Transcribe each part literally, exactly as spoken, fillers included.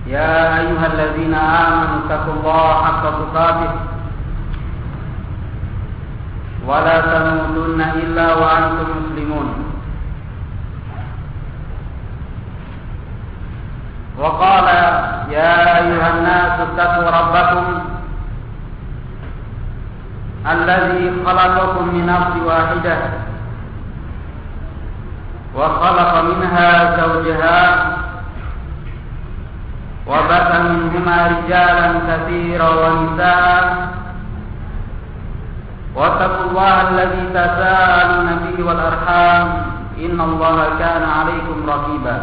يا أيها الذين آمنوا اتقوا الله حق تقاته ولا تموتن إلا وأنتم مسلمون. وقال يا أيها الناس اتقوا ربكم الذي خلقكم من نفس واحدة وخلق منها زوجها وبث منهما رجالا كثيرا ونساء واتقوا الله الذي تساءلون به والأرحام إن الله كان عليكم رقيبا.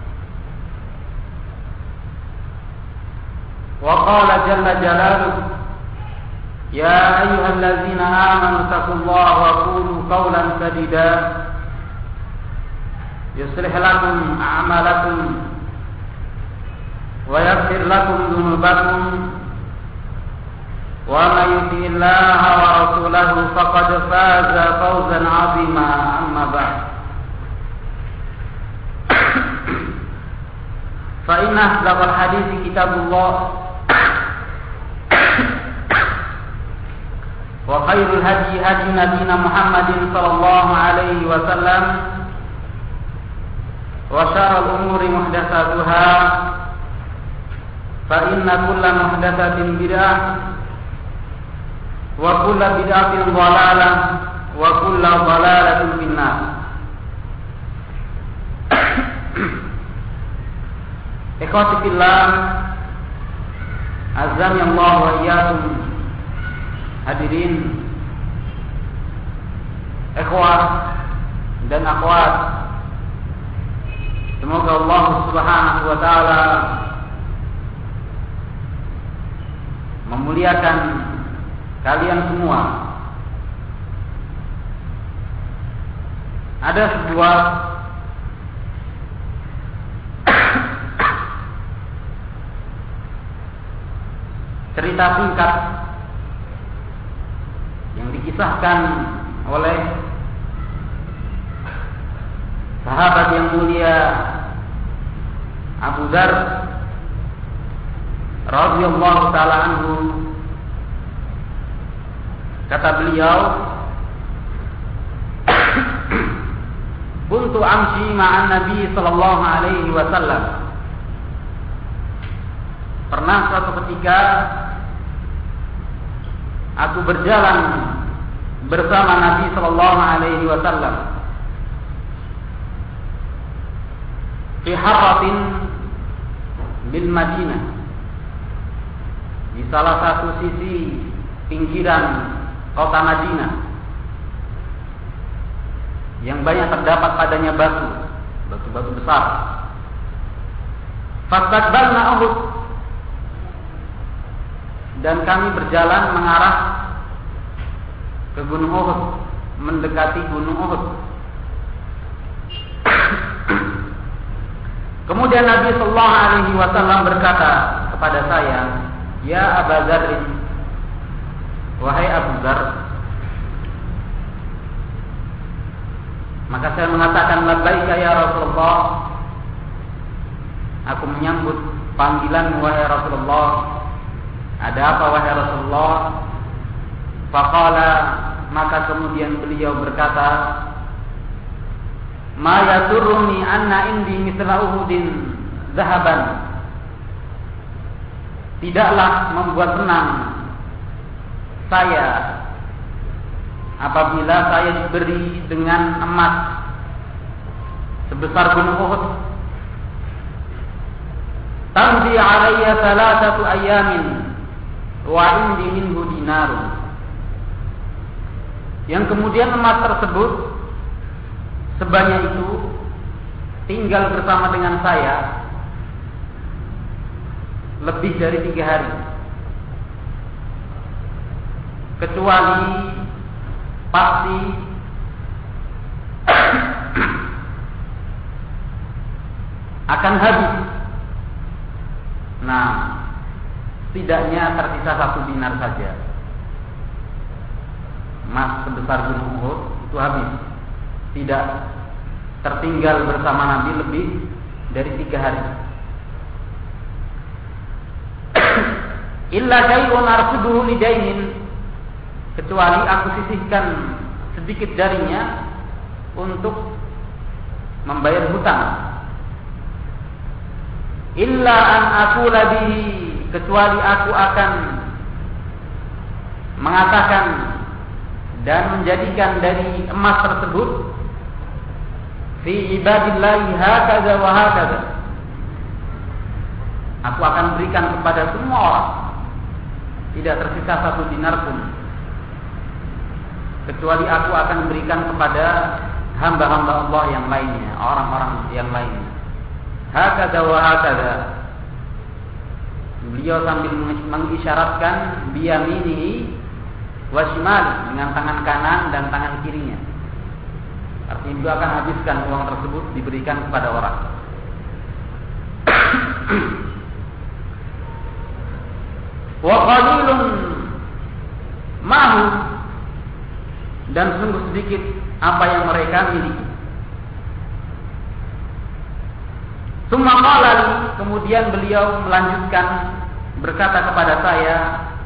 وقال جل جلاله يا أيها الذين آمنوا اتقوا الله وقولوا قولا سديدا يصلح لكم أعمالكم ويغفر لكم ذنوبكم ومن يطع الله ورسوله فقد فاز فوزا عظيما. أما بعد فإن أصدق الحديث كتاب الله وخير الهدي هدي نبينا محمد صلى الله عليه وسلم وشر الأمور محدثاتها فإن كل محدثة بدعة وكل بدعة ضلالة وكل ضلالة في النار. Ikhwati fillah, azani Allah wa iyyakum. Hadirin ikhwah dan akhwat, semoga Allah Subhanahu wa taala memuliakan kalian semua. Ada sebuah cerita singkat yang dikisahkan oleh sahabat yang mulia Abu Dzar radhiyallahu taala anhu. Kata beliau, kuntu amshi ma'an Nabi sallallahu alaihi wasallam. Pernah suatu ketika aku berjalan bersama Nabi sallallahu alaihi wasallam fi harratin bil Madinah, di salah satu sisi pinggiran kota Madinah yang banyak terdapat padanya batu, batu-batu besar. Fastaqbalna Uhud, dan kami berjalan mengarah ke Gunung Uhud, mendekati Gunung Uhud. Kemudian Nabi sallallahu alaihi wasallam berkata kepada saya, "Ya Abu Dzar, wahai Abu Dzar." Maka saya mengatakan, "Labbaika ya Rasulullah." Aku menyambut panggilan wahai Rasulullah. Ada apa wahai Rasulullah? Faqala, maka kemudian beliau berkata, "Ma yasurruni anna indi mithla Uhudin zahaban." Tidaklah membuat senang saya apabila saya diberi dengan emas sebesar gunung Uhud. Tamdi alayya thalathatu ayamin wa indi minhu dinarun. Yang kemudian emas tersebut sebanyak itu tinggal bersama dengan saya lebih dari tiga hari, kecuali pasti akan habis. Nah, setidaknya tersisa satu dinar saja. Emas sebesar gunung Uhud itu habis, tidak tertinggal bersama Nabi lebih dari tiga hari. illa syai'un arsuduhu lidainin, kecuali aku sisihkan sedikit jarinya untuk membayar hutang. Illa an aqula bihi, kecuali aku akan mengatakan dan menjadikan dari emas tersebut fi ibadillahi hakaza wa hakaza, aku akan berikan kepada semua orang, tidak tersisa satu dinar pun, kecuali aku akan berikan kepada hamba-hamba Allah yang lainnya, orang-orang yang lainnya. Hakaza wa hakaza, beliau sambil mengisyaratkan biyaminihi wa shimali, dengan tangan kanan dan tangan kirinya. Artinya beliau akan habiskan uang tersebut, diberikan kepada orang. Wa qalilun ma'hu, dan sungguh sedikit apa yang mereka miliki. Tsumma qala li, kemudian beliau melanjutkan berkata kepada saya,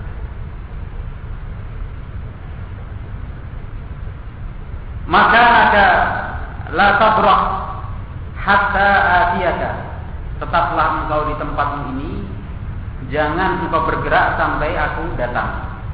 maka ada la tabrah hatta atiyaka, tetaplah engkau di tempatmu ini, jangan engkau bergerak sampai aku datang.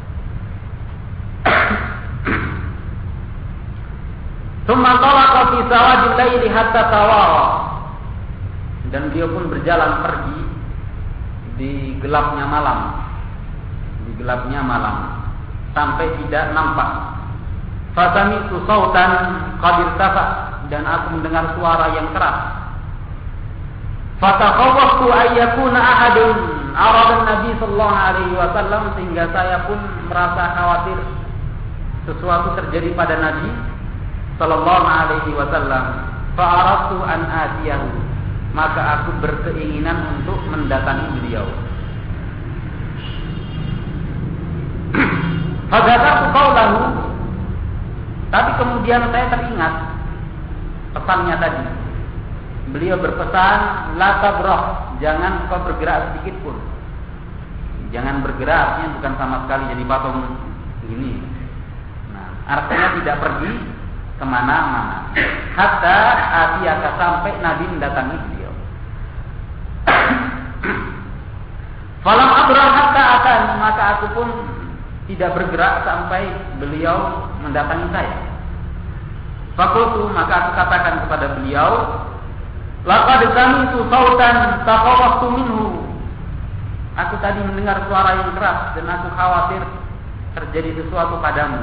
Tsumma talaqa fi sawadil laili hatta tawara, dan beliau pun berjalan pergi di gelapnya malam, di gelapnya malam sampai tidak nampak. Fasami'tu sautan qad irtafa, dan aku mendengar suara yang keras. Fataqawwaftu ayyakuna ahadun arada Nabi sallallahu alaihi wasallam, sehingga saya pun merasa khawatir sesuatu terjadi pada Nabi sallallahu alaihi wasallam. Fa'aradtu an atiyahu, maka aku berkeinginan untuk mendatangi beliau. Fadzakartu qaulahu, tapi kemudian saya teringat pesannya tadi. Beliau berpesan, la tabrah, jangan kau bergerak sedikit pun. Jangan bergerak, artinya bukan sama sekali jadi patung gini. Nah, artinya tidak pergi kemana-mana. Hatta atiyaka, sampai Nabi mendatangi beliau. Falam abrah hatta atan, maka aku pun tidak bergerak sampai beliau mendatangi saya. Fakultu, maka aku katakan kepada beliau, laqad sami'tu sautan taqawwaftu minhu, aku tadi mendengar suara yang keras dan aku khawatir terjadi sesuatu padamu.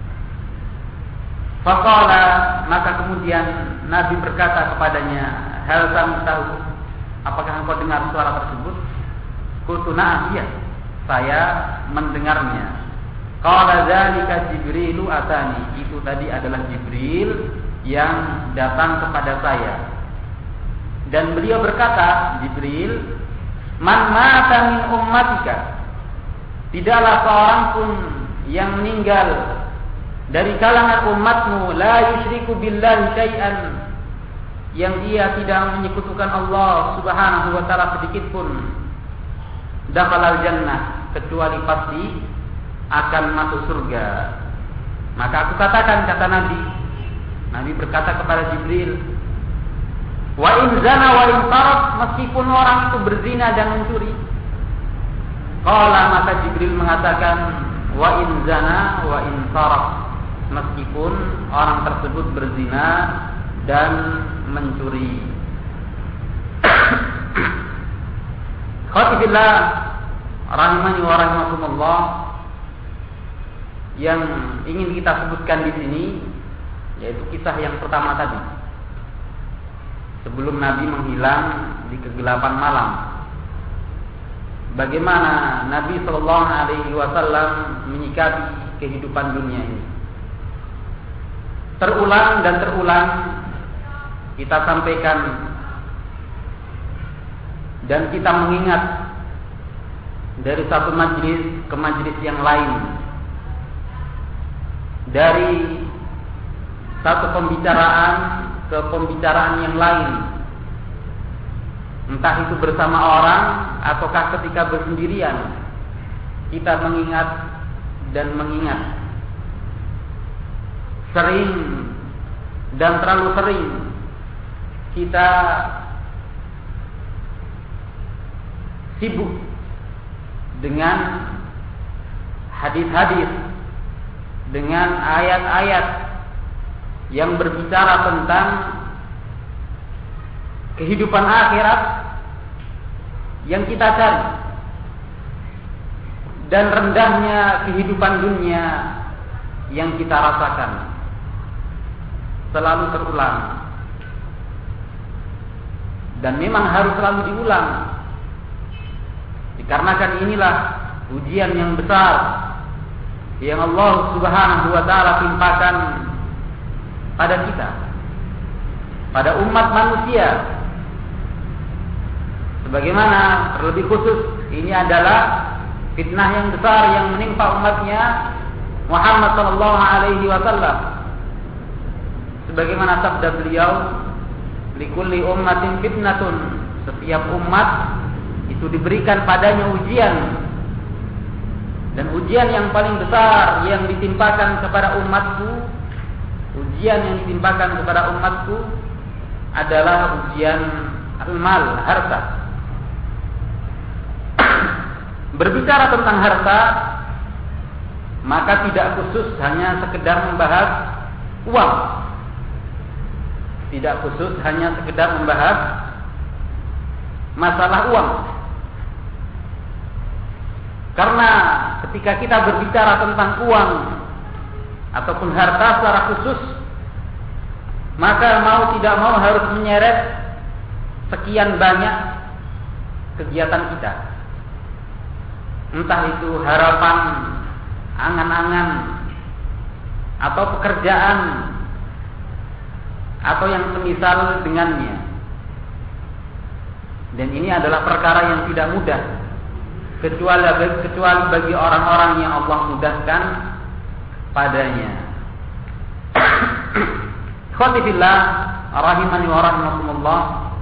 Faqala, maka kemudian Nabi berkata kepadanya, hal sami'tahu, apakah engkau dengar suara tersebut? Qultu na'am, iya, saya mendengarnya. Qala dzalika Jibrilu atani, itu tadi adalah Jibril yang datang kepada saya. Dan beliau berkata, Jibril, man mata min ummatika, tidaklah seorang pun yang meninggal dari kalangan umatmu, la yusyriku billahi syai'an, yang dia tidak menyekutukan Allah subhanahu wa ta'ala sedikit pun, dakhalal jannah, kecuali pasti akan masuk surga. Maka aku katakan, kata Nabi, Nabi berkata kepada Jibril, wa in zana wa in saraf, meskipun orang itu berzina dan mencuri. Qala, maka Jibril mengatakan, wa in zana wa in saraf, meskipun orang tersebut berzina dan mencuri. Khatibillah rahimani wa rahimakumullah, yang ingin kita sebutkan di sini yaitu kisah yang pertama tadi, sebelum Nabi menghilang di kegelapan malam. Bagaimana Nabi Shallallahu Alaihi Wasallam menyikapi kehidupan dunia ini. Terulang dan terulang kita sampaikan dan kita mengingat dari satu majlis ke majlis yang lain, dari satu pembicaraan ke pembicaraan yang lain, entah itu bersama orang ataukah ketika bersendirian, kita mengingat dan mengingat sering dan terlalu sering kita sibuk dengan hadis-hadis, dengan ayat-ayat yang berbicara tentang kehidupan akhirat yang kita cari, dan rendahnya kehidupan dunia yang kita rasakan selalu terulang, dan memang harus selalu diulang, dikarenakan inilah ujian yang besar yang Allah Subhanahu wa taala timpakan pada kita, pada umat manusia. Sebagaimana terlebih khusus ini adalah fitnah yang besar yang menimpa umatnya Muhammad sallallahu alaihi wasallam. Sebagaimana sabda beliau, likulli ummatin fitnatun, setiap umat itu diberikan padanya ujian, dan ujian yang paling besar yang ditimpakan kepada umatku, ujian yang ditimpakan kepada umatku adalah ujian al-mal, harta. Berbicara tentang harta, maka tidak khusus hanya sekedar membahas uang, tidak khusus hanya sekedar membahas masalah uang. Karena ketika kita berbicara tentang uang ataupun harta secara khusus, maka mau tidak mau harus menyeret sekian banyak kegiatan kita. Entah itu harapan, angan-angan, atau pekerjaan, atau yang semisal dengannya. Dan ini adalah perkara yang tidak mudah, kecuali kecuali bagi orang-orang yang Allah mudahkan padanya. Ikhwati fillah, rahimani wa rahimakumullah.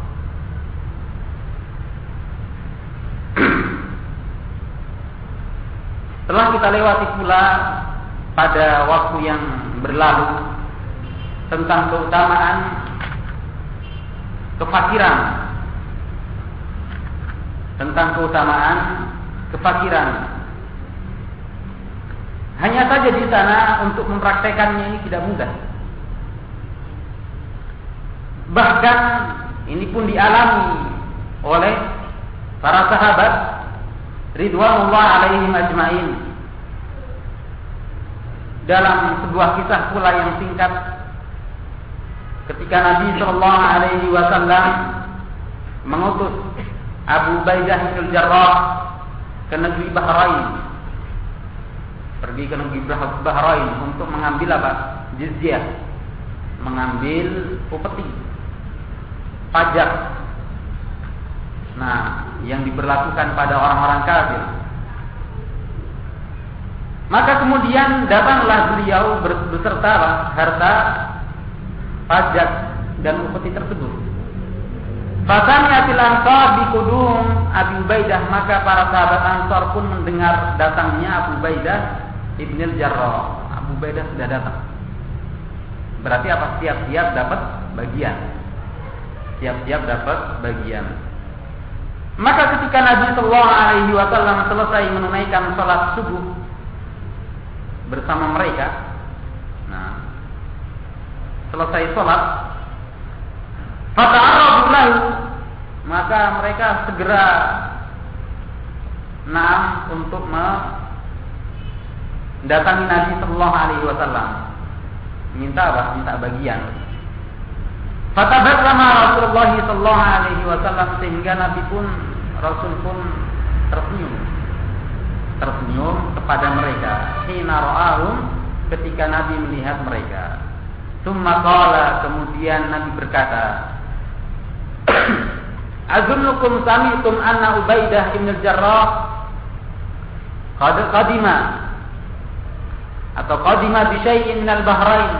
Telah kita lewati pula pada waktu yang berlalu tentang keutamaan kefakiran, tentang keutamaan kefakiran. Hanya saja di sana untuk mempraktekannya ini tidak mudah. Bahkan ini pun dialami oleh para sahabat ridwanullah alaihim ajmain. Dalam sebuah kisah pula yang singkat, ketika Nabi sallallahu alaihi wasallam mengutus Abu Ubaidah bin Jarrah ke negeri Bahrain, pergi ke negeri Bahrain untuk mengambil apa? Jizyah, mengambil upeti, pajak. Nah, yang diberlakukan pada orang-orang kafir. Maka kemudian datanglah beliau beserta harta pajak dan upeti tersebut. Fasami'atil ansar biqudum Abi Ubaidah, maka para sahabat Ansar pun mendengar datangnya Abu Ubaidah Ibn al-Jarrah. Abu Ubaidah sudah datang. Berarti apa? Siap-siap dapat bagian. Siap-siap dapat bagian. Maka ketika Nabi sallallahu alaihi wasallam selesai menunaikan salat subuh bersama mereka, nah, selesai salat, fata'arradu lahu, maka mereka segera nah untuk mendatangi Nabi sallallahu alaihi wasallam, minta apa? Minta bagian. Fatabassama Rasulullah sallallahu alaihi wasallam, sehingga Nabi pun Rasul pun tersenyum. Tersenyum kepada mereka. Hina ra'ahum, ketika Nabi melihat mereka. Tsumma qala, kemudian Nabi berkata, Azunnukum sami'tum anna Ubaidah ibn al-Jarrah qad qadima atau qadima bi syai'in min al-Bahrain.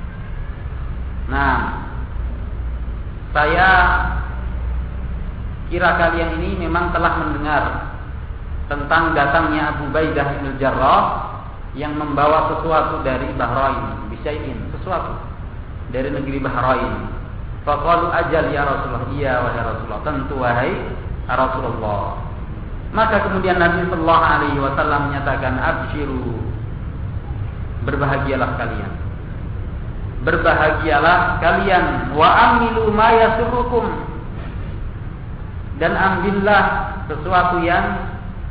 Nah, saya kira kalian ini memang telah mendengar tentang datangnya Abu Ubaidah bin Jarrah yang membawa sesuatu dari Bahrain, bisyai'in, sesuatu dari negeri Bahrain. Faqalu ajal ya Rasulullah, iya wahai Rasulullah, tentu wahai Rasulullah. Maka kemudian Nabi sallallahu alaihi wasallam menyatakan, absyiru, berbahagialah kalian. Berbahagialah kalian wa amilu ma yasurrukum, dan ambillah sesuatu yang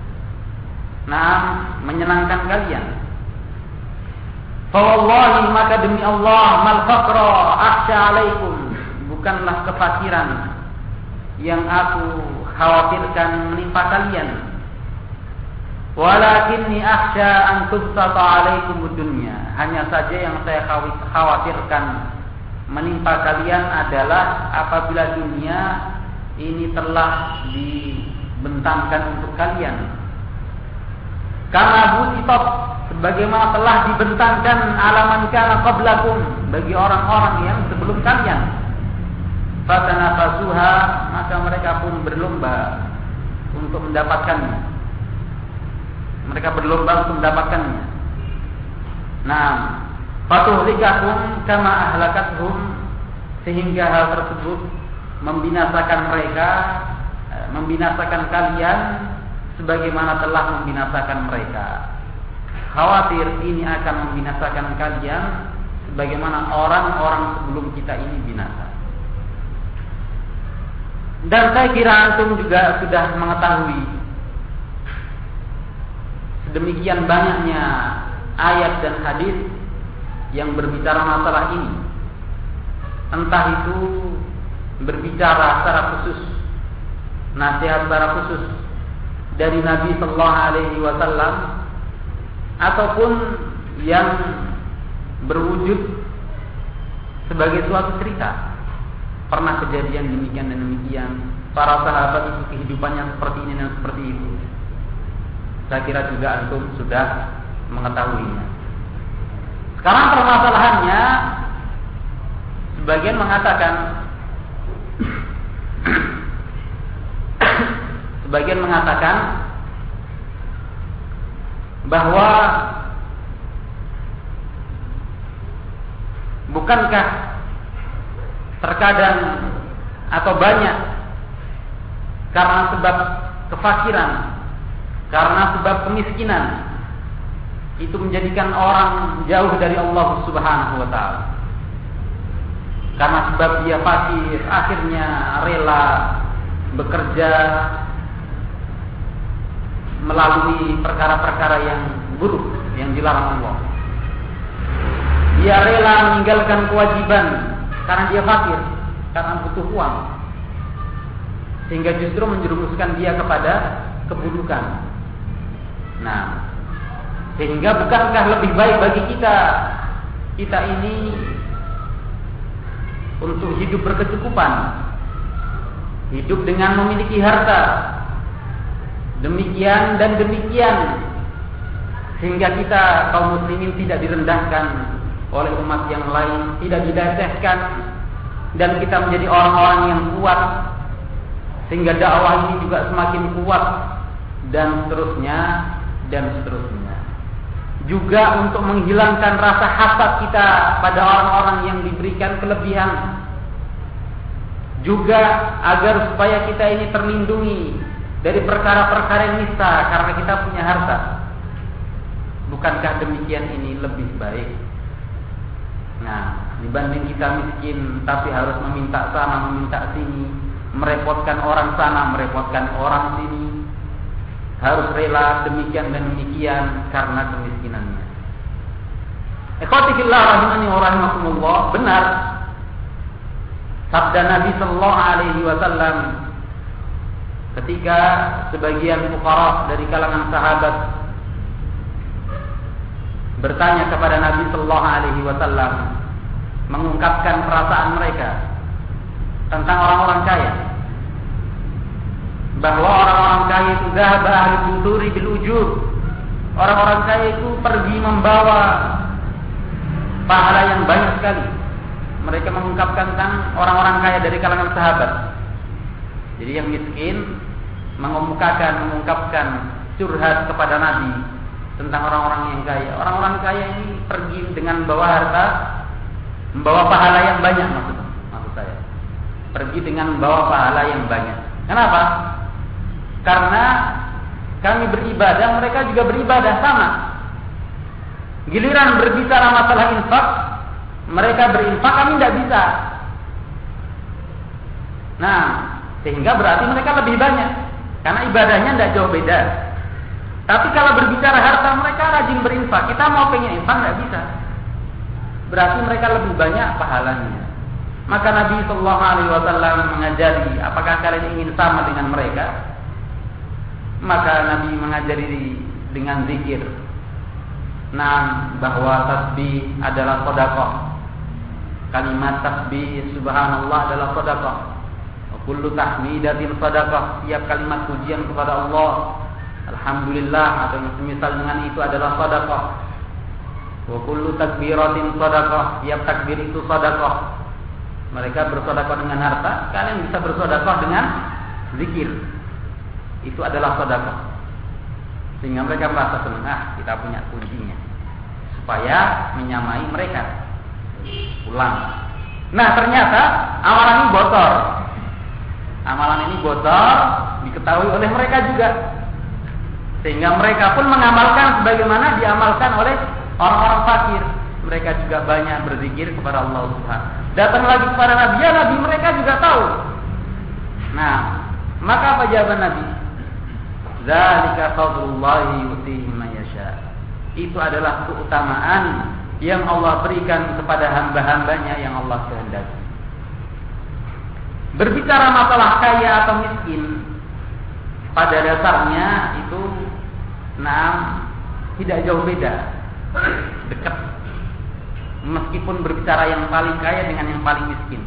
nah menyenangkan kalian. Fa wallahi, maka demi Allah, mal faqra akhsha alaikum, bukanlah kefakiran yang aku khawatirkan menimpa kalian. Walakinni akhsha an tubsata alaikum dunya, hanya saja yang saya khawatirkan menimpa kalian adalah apabila dunia ini telah dibentangkan untuk kalian. Karena busitot, sebagaimana telah dibentangkan alaman kana qablakum, bagi orang-orang yang sebelum kalian. Fatanafasuha, maka mereka pun berlomba untuk mendapatkannya. Mereka berlomba untuk mendapatkannya. Nah, fatuhlikakum kama ahlakathum, sehingga hal tersebut membinasakan mereka, membinasakan kalian sebagaimana telah membinasakan mereka. Khawatir ini akan membinasakan kalian sebagaimana orang-orang sebelum kita ini binasa. Dan saya kira antum juga sudah mengetahui sedemikian banyaknya ayat dan hadis yang berbicara masalah ini. Entah itu berbicara secara khusus, nasihat secara khusus dari Nabi sallallahu alaihi wasallam, ataupun yang berwujud sebagai suatu cerita. Pernah kejadian demikian dan demikian, para sahabat itu kehidupannya seperti ini dan seperti itu. Saya kira juga antum sudah mengetahuinya. Sekarang permasalahannya, sebagian mengatakan sebagian mengatakan bahwa bukankah terkadang atau banyak karena sebab kefakiran, karena sebab kemiskinan, itu menjadikan orang jauh dari Allah Subhanahu wa ta'ala. Karena sebab dia fakir, akhirnya rela bekerja melalui perkara-perkara yang buruk yang dilarang Allah. Dia rela meninggalkan kewajiban karena dia fakir, karena butuh uang, sehingga justru menjerumuskan dia kepada keburukan. Nah, sehingga bukankah lebih baik bagi kita kita ini untuk hidup berkecukupan, hidup dengan memiliki harta demikian dan demikian, sehingga kita kaum muslimin tidak direndahkan oleh umat yang lain, tidak didasehkan, dan kita menjadi orang-orang yang kuat, sehingga dakwah ini juga semakin kuat, dan seterusnya dan seterusnya. Juga untuk menghilangkan rasa hasad kita pada orang-orang yang diberikan kelebihan, juga agar supaya kita ini terlindungi dari perkara-perkara yang nista karena kita punya harta. Bukankah demikian ini lebih baik? Nah, dibanding kita miskin tapi harus meminta sana, meminta sini, merepotkan orang sana, merepotkan orang sini, harus rela demikian dan demikian karena kemiskinannya. Ikhwati fillah rahimani wa rahimakumullah, benar sabda Nabi sallallahu alaihi wasallam ketika sebagian fuqara dari kalangan sahabat bertanya kepada Nabi sallallahu alaihi wasallam, mengungkapkan perasaan mereka tentang orang-orang kaya, bahwa orang-orang kaya itu dhahaba ahli buduri bil ujur, orang-orang kaya itu pergi membawa pahala yang banyak sekali. Mereka mengungkapkan tentang orang-orang kaya dari kalangan sahabat. Jadi yang miskin mengemukakan, mengungkapkan curhat kepada Nabi tentang orang-orang yang kaya. Orang-orang kaya ini pergi dengan membawa harta, membawa pahala yang banyak maksud, maksud saya. Pergi dengan membawa pahala yang banyak. Kenapa? Karena kami beribadah, mereka juga beribadah sama. Giliran berbicara masalah infak, mereka berinfak, kami tidak bisa. Nah, sehingga berarti mereka lebih banyak, karena ibadahnya tidak jauh beda. Tapi kalau berbicara harta, mereka rajin berinfak. Kita mau pengen infak tidak bisa. Berarti mereka lebih banyak pahalanya. Maka Nabi Shallallahu Alaihi Wasallam mengajari, apakah kalian ingin sama dengan mereka? Maka Nabi mengajari dengan zikir. Nah, bahwa tasbih adalah sedekah. Kalimat tasbih subhanallah adalah sedekah. Kullu tahmidatin sedekah. Setiap kalimat pujian kepada Allah, alhamdulillah atau semisal dengan itu adalah sedekah. Wa kullu takbiratin sedekah. Setiap takbir itu sedekah. Mereka bersedekah dengan harta, kalian bisa bersedekah dengan zikir. Itu adalah sedekah. Sehingga mereka merasa senang, ah, kita punya kuncinya supaya menyamai mereka. Ulang. Nah, ternyata amalan ini bocor. Amalan ini bocor diketahui oleh mereka juga. Sehingga mereka pun mengamalkan sebagaimana diamalkan oleh orang-orang fakir. Mereka juga banyak berzikir kepada Allah Subhanahu. Datang lagi kepada Nabi, ya Nabi, mereka juga tahu. Nah, maka apa jawaban Nabi? Zalika fadlullahi yu'tihi man yasha. Itu adalah keutamaan yang Allah berikan kepada hamba-hambanya yang Allah kehendaki. Berbicara masalah kaya atau miskin, pada dasarnya itu nah, tidak jauh beda, dekat. Meskipun berbicara yang paling kaya dengan yang paling miskin,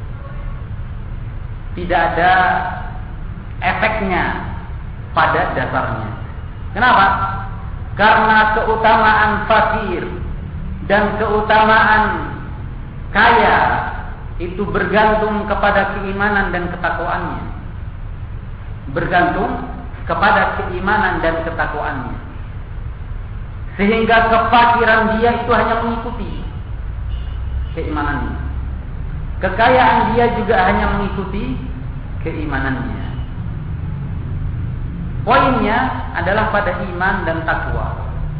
tidak ada efeknya pada dasarnya. Kenapa? Karena keutamaan fakir dan keutamaan kaya itu bergantung kepada keimanan dan ketakwaannya. Bergantung kepada keimanan dan ketakwaannya. Sehingga kefakiran dia itu hanya mengikuti keimanannya. Kekayaan dia juga hanya mengikuti keimanannya. Poinnya adalah pada iman dan takwa.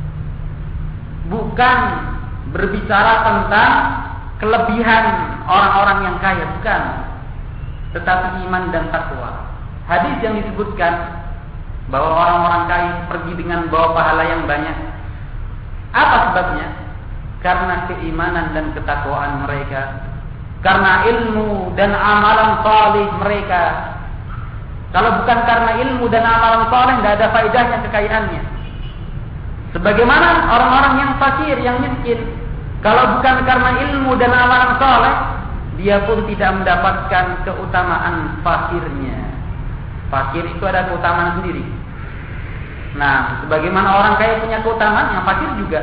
Bukan berbicara tentang kelebihan orang-orang yang kaya, bukan. Tetapi iman dan takwa. Hadis yang disebutkan bahwa orang-orang kaya pergi dengan bawa pahala yang banyak. Apa sebabnya? Karena keimanan dan ketakwaan mereka. Karena ilmu dan amalan salih mereka. Kalau bukan karena ilmu dan amalan saleh, tidak ada faedahnya kekayaannya. Sebagaimana orang-orang yang fakir, yang miskin, kalau bukan karena ilmu dan amalan saleh, dia pun tidak mendapatkan keutamaan fakirnya. Fakir itu ada keutamaan sendiri. Nah, sebagaimana orang kaya punya keutamaan, yang fakir juga.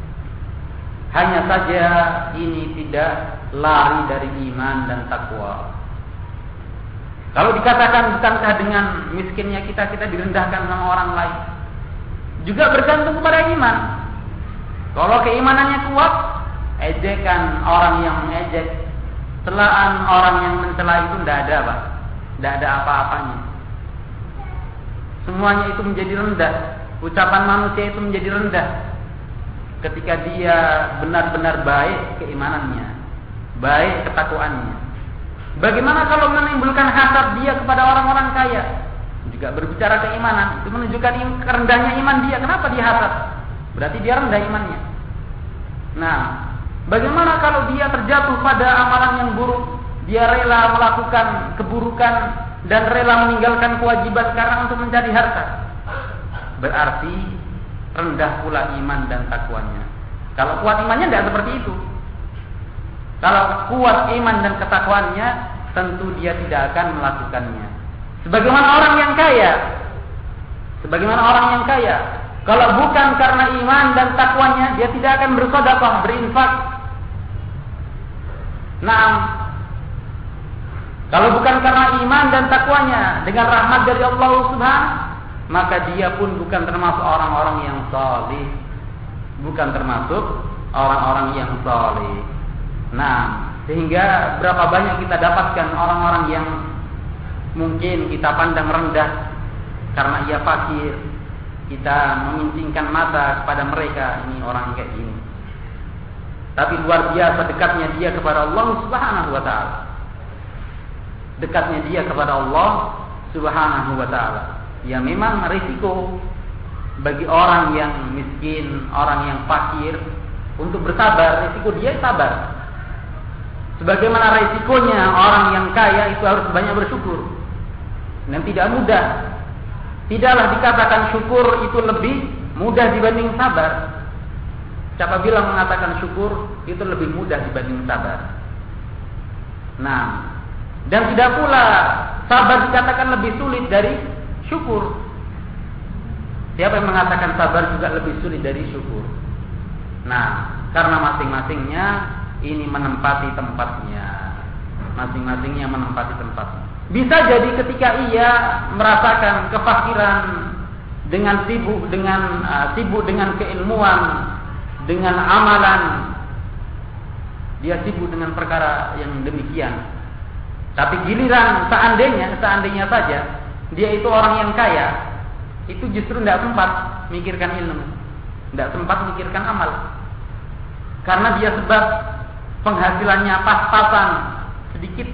Hanya saja ini tidak lari dari iman dan takwa. Kalau dikatakan bukankah dengan miskinnya kita kita direndahkan sama orang lain? Juga bergantung kepada iman. Kalau keimanannya kuat, ejekan orang yang mengejek, celaan orang yang mencela itu tidak ada apa? Tidak ada apa-apanya. Semuanya itu menjadi rendah. Ucapan manusia itu menjadi rendah ketika dia benar-benar baik keimanannya, baik ketakwaannya. Bagaimana kalau menimbulkan hasad dia kepada orang-orang kaya? Juga berbicara keimanan, itu menunjukkan kerendahnya iman dia. Kenapa dia hasad? Berarti dia rendah imannya. Nah, bagaimana kalau dia terjatuh pada amalan yang buruk? Dia rela melakukan keburukan dan rela meninggalkan kewajiban sekarang untuk mencari harta. Berarti rendah pula iman dan takwanya. Kalau kuat imannya tidak seperti itu. Kalau kuat iman dan ketakwaannya, tentu dia tidak akan melakukannya. Sebagaimana orang yang kaya, sebagaimana orang yang kaya, kalau bukan karena iman dan takwanya, dia tidak akan bersedekah, berinfak. Naam. Kalau bukan karena iman dan takwanya dengan rahmat dari Allah Subhanahu, maka dia pun bukan termasuk orang-orang yang saleh, bukan termasuk orang-orang yang saleh. Nah, sehingga berapa banyak kita dapatkan orang-orang yang mungkin kita pandang rendah karena ia fakir, kita memincingkan mata kepada mereka, ini orang kayak gini. Tapi luar biasa dekatnya dia kepada Allah Subhanahu wa taala. Dekatnya dia kepada Allah Subhanahu wa taala. Ya memang risiko bagi orang yang miskin, orang yang fakir untuk bersabar, risiko dia sabar. Sebagaimana risikonya orang yang kaya itu harus banyak bersyukur. Dan tidak mudah. Tidaklah dikatakan syukur itu lebih mudah dibanding sabar. Siapa bilang mengatakan syukur itu lebih mudah dibanding sabar? Nah, dan tidak pula sabar dikatakan lebih sulit dari syukur. Siapa yang mengatakan sabar juga lebih sulit dari syukur? Nah, karena masing-masingnya ini menempati tempatnya. Masing-masingnya menempati tempatnya. Bisa jadi ketika ia merasakan kefakiran dengan sibuk dengan uh, sibuk dengan keilmuan, dengan amalan, dia sibuk dengan perkara yang demikian. Tapi giliran seandainya, seandainya saja dia itu orang yang kaya, itu justru tidak sempat mikirkan ilmu, tidak sempat mikirkan amal, karena dia sebab penghasilannya pas-pasan sedikit.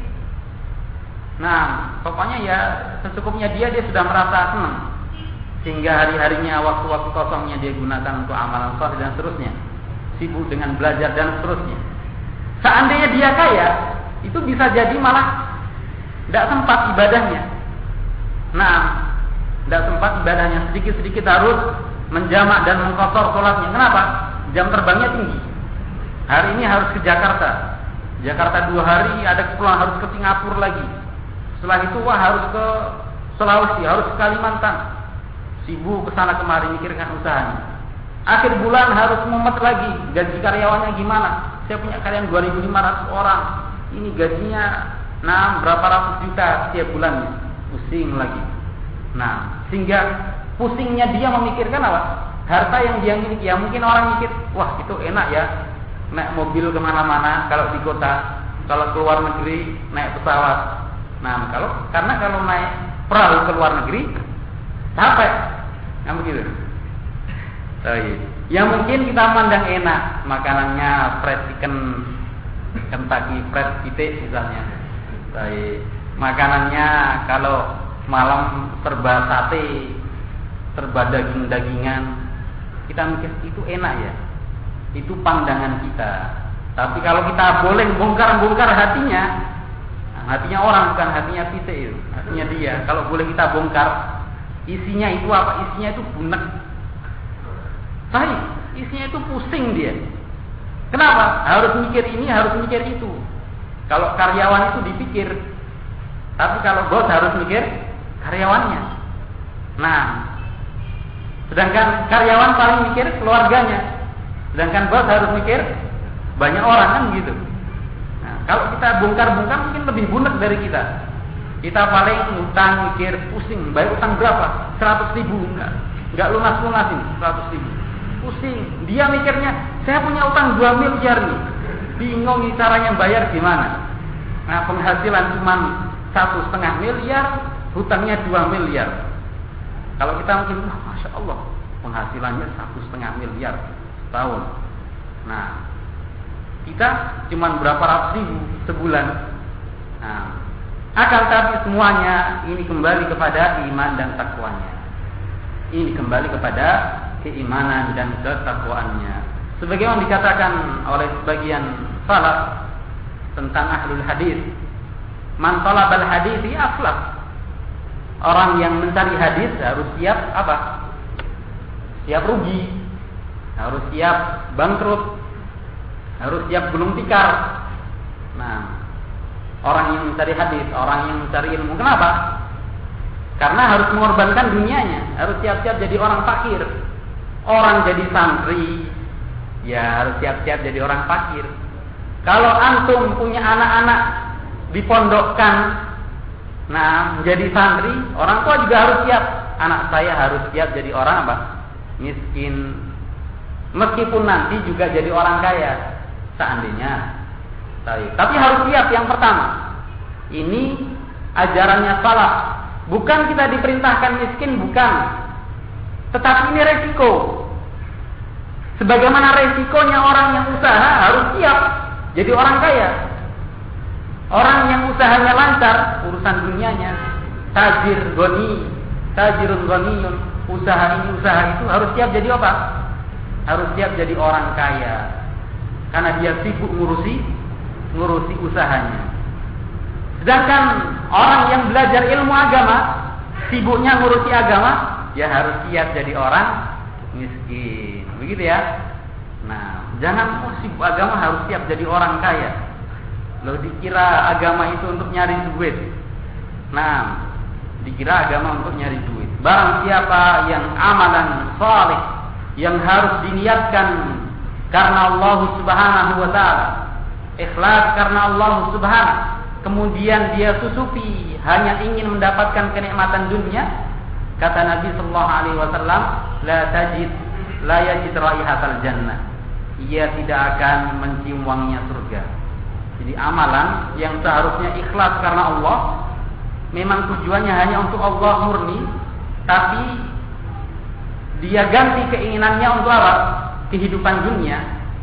Nah, pokoknya ya secukupnya dia dia sudah merasa senang, sehingga hari-harinya, waktu-waktu kosongnya dia gunakan untuk amalan saleh dan seterusnya, sibuk dengan belajar dan seterusnya. Seandainya dia kaya, itu bisa jadi malah tidak sempat ibadahnya. Nah, tidak sempat ibadahnya, sedikit-sedikit harus menjamak dan mengqashar sholatnya. Kenapa? Jam terbangnya tinggi. Hari ini harus ke Jakarta, Jakarta dua hari, ada pulang harus ke Singapura lagi. Setelah itu wah harus ke Sulawesi, harus ke Kalimantan. Sibuk kesana kemari mikirkan usahanya. Akhir bulan harus mumet lagi, gaji karyawannya gimana? Saya punya karyawan dua ribu lima ratus orang. Ini gajinya nah berapa ratus juta setiap bulannya. Pusing lagi. Nah, sehingga pusingnya dia memikirkan apa? Harta yang dia miliki. Ya mungkin orang mikir, wah itu enak ya, naik mobil kemana-mana kalau di kota. Kalau keluar negeri naik pesawat. Nah, kalau karena kalau naik perahu ke luar negeri capek, yang begitu. Oh, iya. Yang mungkin kita mandang enak, makanannya fried chicken, Kentucky fried steak misalnya. Oh, iya. Makanannya kalau malam serba sate, serba daging-dagingan, kita mikir itu enak ya. Itu pandangan kita. Tapi kalau kita boleh bongkar-bongkar hatinya, hatinya orang bukan hatinya kita itu, hatinya dia. Kalau boleh kita bongkar, isinya itu apa? Isinya itu bunek. Sahih, isinya itu pusing dia. Kenapa? Harus mikir ini, harus mikir itu. Kalau karyawan itu dipikir, tapi kalau bos harus mikir karyawannya. Nah, sedangkan karyawan paling mikir keluarganya, sedangkan bos harus mikir banyak orang kan gitu. Kalau kita bongkar-bongkar mungkin lebih bunek dari kita. Kita paling utang, mikir, pusing. Bayar utang berapa? Seratus ribu. Enggak, enggak lunas-lunasin seratus ribu. Pusing. Dia mikirnya, saya punya utang dua miliar nih. Bingung nih caranya bayar gimana. Nah, penghasilan cuma satu setengah miliar, hutangnya dua miliar. Kalau kita mungkin, wah, masya Allah, penghasilannya satu setengah miliar setahun. Nah, kita cuma berapa ratus ribu sebulan. Nah, akan tapi semuanya ini kembali kepada iman dan takwanya. Ini kembali kepada keimanan dan ketakwaannya. Sebagaimana dikatakan oleh sebagian salaf tentang ahlul hadis, man talabal hadisi aflah. Orang yang mencari hadis harus siap apa? Siap rugi, harus siap bangkrut, harus siap gulung tikar. Nah, orang yang mencari hadis, orang yang mencari ilmu, kenapa? Karena harus mengorbankan dunianya, harus siap-siap jadi orang fakir. Orang jadi santri, ya harus siap-siap jadi orang fakir. Kalau antum punya anak-anak dipondokkan, nah menjadi santri, orang tua juga harus siap. Anak saya harus siap jadi orang apa? Miskin. Meskipun nanti juga jadi orang kaya, seandainya. Tapi harus siap yang pertama. Ini ajarannya salaf. Bukan kita diperintahkan miskin, bukan. Tetapi ini resiko. Sebagaimana resikonya orang yang usaha harus siap jadi orang kaya. Orang yang usahanya lancar, urusan dunianya, tajir goni, tajirun goniyun, usaha ini usaha itu harus siap jadi apa? Harus siap jadi orang kaya. Karena dia sibuk ngurusi ngurusi usahanya. Sedangkan orang yang belajar ilmu agama, sibuknya ngurusi agama, ya harus siap jadi orang miskin. Begitu ya. Nah, jangan oh, sibuk agama harus siap jadi orang kaya. Loh, dikira agama itu untuk nyari duit. Nah, dikira agama untuk nyari duit. Barang siapa yang amalan saleh yang harus diniatkan karena Allah Subhanahu wa taala, ikhlas karena Allah Subhanahu, kemudian dia susupi hanya ingin mendapatkan kenikmatan dunia, kata Nabi sallallahu alaihi wasallam, la tajid la yajid raihatal jannah. Ia tidak akan mencium wanginya surga. Jadi amalan yang seharusnya ikhlas karena Allah, memang tujuannya hanya untuk Allah murni, tapi dia ganti keinginannya untuk apa? Kehidupan dunia,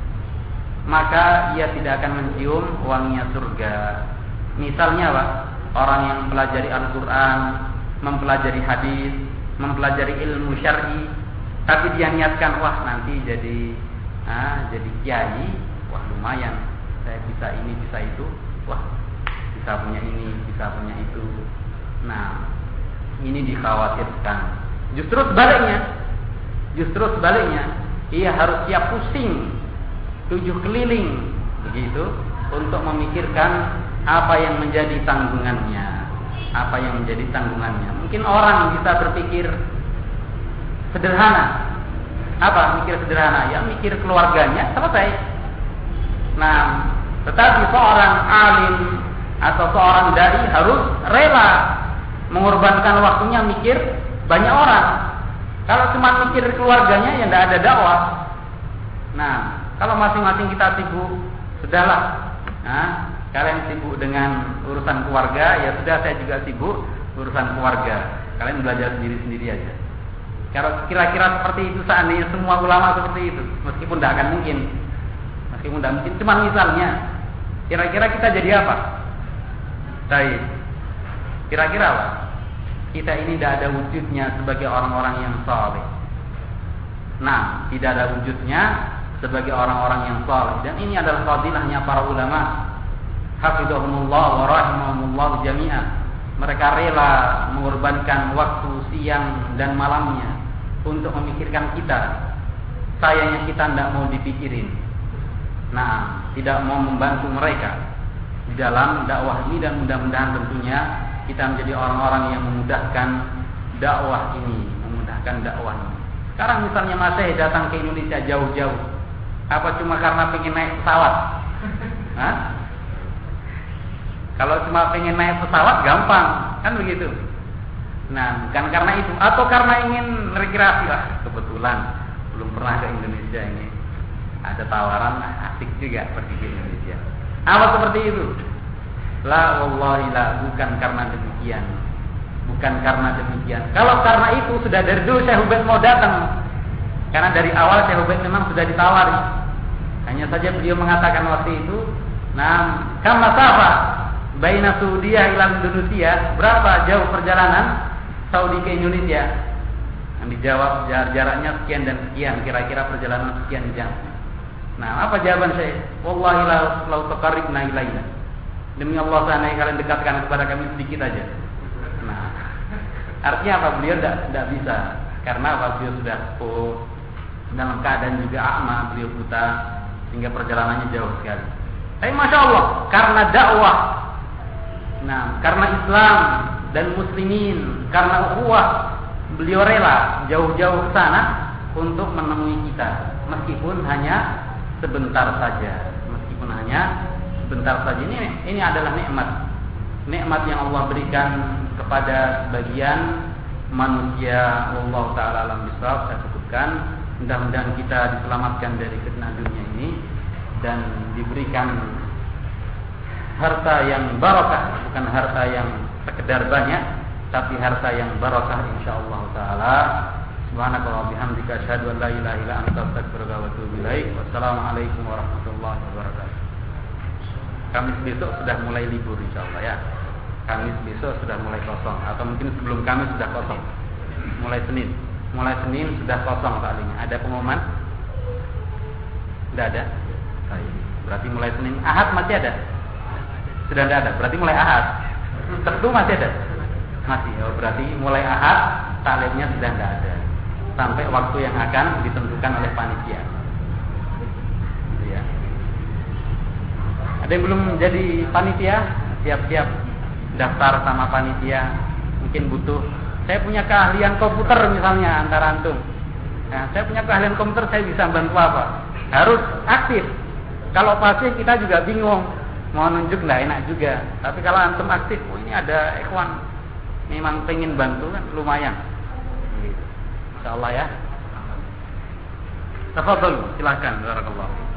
maka ia tidak akan mencium wanginya surga. Misalnya apa? Orang yang mempelajari Al-Quran, mempelajari hadis, mempelajari ilmu syar'i, tapi dia niatkan, wah nanti jadi ah, jadi kiai, wah lumayan, saya bisa ini, bisa itu, wah bisa punya ini, bisa punya itu. Nah, ini dikhawatirkan. Justru sebaliknya, justru sebaliknya, ia harus siap pusing tujuh keliling begitu untuk memikirkan apa yang menjadi tanggungannya, apa yang menjadi tanggungannya. Mungkin orang bisa berpikir sederhana, apa mikir sederhana? Ya mikir keluarganya selesai. Nah, tetapi seorang alim atau seorang dai harus rela mengorbankan waktunya mikir banyak orang. Kalau cuma mikir keluarganya ya tidak ada dakwah. Nah, kalau masing-masing kita sibuk, sudahlah. Nah, kalian sibuk dengan urusan keluarga, ya sudah, saya juga sibuk urusan keluarga. Kalian belajar sendiri-sendiri aja. Kalau kira-kira seperti itu, seandainya semua ulama seperti itu, meskipun tidak akan mungkin, meskipun tidak mungkin, cuma misalnya, kira-kira kita jadi apa? Baik. Kira-kira apa? Kita ini tidak ada wujudnya sebagai orang-orang yang saleh. Nah, tidak ada wujudnya sebagai orang-orang yang saleh. Dan ini adalah fadilahnya para ulama. Hafizahumullah wa rahimahumullah jami'an. Mereka rela mengorbankan waktu siang dan malamnya untuk memikirkan kita. Sayangnya kita tidak mau dipikirin. Nah, tidak mau membantu mereka di dalam dakwah ini, dan mudah-mudahan tentunya kita menjadi orang-orang yang memudahkan dakwah ini, memudahkan dakwah ini. Sekarang misalnya Masih datang ke Indonesia jauh-jauh, apa cuma karena pengen naik pesawat? Hah? Kalau cuma pengen naik pesawat gampang, kan begitu. Nah, bukan karena itu, atau karena ingin rekreasi lah. Kebetulan belum pernah ke Indonesia ini, ada tawaran asik juga pergi ke Indonesia. Apa seperti itu? La wallahi la, bukan karena demikian. Bukan karena demikian. Kalau karena itu sudah dari dulu Syekh Ubaid mau datang. Karena dari awal Syekh Ubaid memang sudah ditawari. Hanya saja beliau mengatakan waktu itu, "Nah, kam masafah baina Saudiyah ila Indonesia?" Berapa jauh perjalanan Saudi ke Indonesia? Yang dijawab jaraknya sekian dan sekian, kira-kira perjalanan sekian jam. Nah, apa jawaban Syekh? Wallahi la law taqarribna ilaina. Demi Allah, seandainya kalian dekatkan kepada kami sedikit aja. Nah, artinya apa? Beliau tidak bisa, karena apa? Beliau sudah oh, dalam keadaan juga a'ma, beliau buta, sehingga perjalanannya jauh sekali. Tapi masya Allah, karena dakwah, nah, karena Islam dan muslimin, karena ukhuwah, beliau rela jauh-jauh ke sana untuk menemui kita, meskipun hanya sebentar saja, meskipun hanya sebentar saja. Ini ini adalah nikmat, nikmat yang Allah berikan kepada sebagian manusia. Allah taala alam bisawab. Saya cukupkan. Mudah-mudahan kita diselamatkan dari fitnah dunia ini dan diberikan harta yang barakah, bukan harta yang sekedar banyak, tapi harta yang barakah insyaallah taala. Subhanallahi bihamdika asyhadu an la ilaha illa anta astaghfiruka wa atubu ilaik. Wassalamualaikum warahmatullahi wabarakatuh. Kamis besok sudah mulai libur insyaallah ya. Kamis besok sudah mulai kosong, atau mungkin sebelum Kamis sudah kosong. Mulai Senin, mulai Senin sudah kosong kalinya. Ada pengumuman? Tidak ada. Berarti mulai Senin. Ahad masih ada? Sudah tidak ada. Berarti mulai Ahad. Sabtu masih ada? Masih. Oh, berarti mulai Ahad taklimnya sudah tidak ada. Sampai waktu yang akan ditentukan oleh panitia. Ya. Ada yang belum jadi panitia? Siap-siap daftar sama panitia. Mungkin butuh. Saya punya keahlian komputer misalnya antara antum. Nah, saya punya keahlian komputer, saya bisa bantu apa? Harus aktif. Kalau pasif kita juga bingung. Mau nunjuk nggak enak juga. Tapi kalau antum aktif, oh ini ada ikhwan memang pengen bantu kan lumayan. Insyaallah ya. Tafadhol, silakan. Barakallahu.